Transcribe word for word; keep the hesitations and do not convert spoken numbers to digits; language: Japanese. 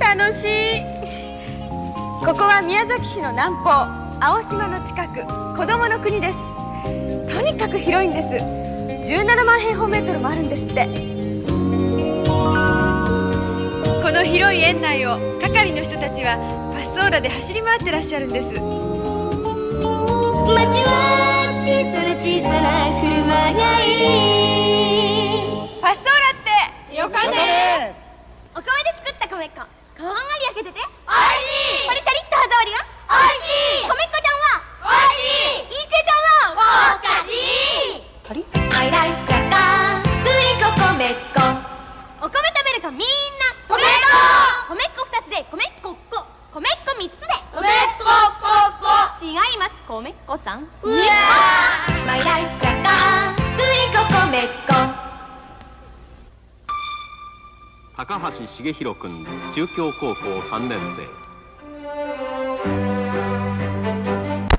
楽しい。ここは宮崎市の南方、青島の近く、子供の国です。とにかく広いんです。じゅうななまんへいほうメートルもあるんですって。この広い園内を係の人たちはパスオーラで走り回ってらっしゃるんです。 街は小さな小さな車がいい。 パスオーラってよかね。 お米で作った米粉、こんがり焼けてておいしい。 これシャリッと歯触りがおいしい。 米粉ちゃんはおいしい。 いいくちゃんはおかしい。 パリマイライスクラッカーグリコ米粉。お米食べるかみんな米粉。 米粉ふたつで米粉っこ、米粉みっつで米粉粉粉。 違います、米粉さん。 うわマイライスクラッカーグリコ米粉。 高橋重弘君、中京高校さんねん生。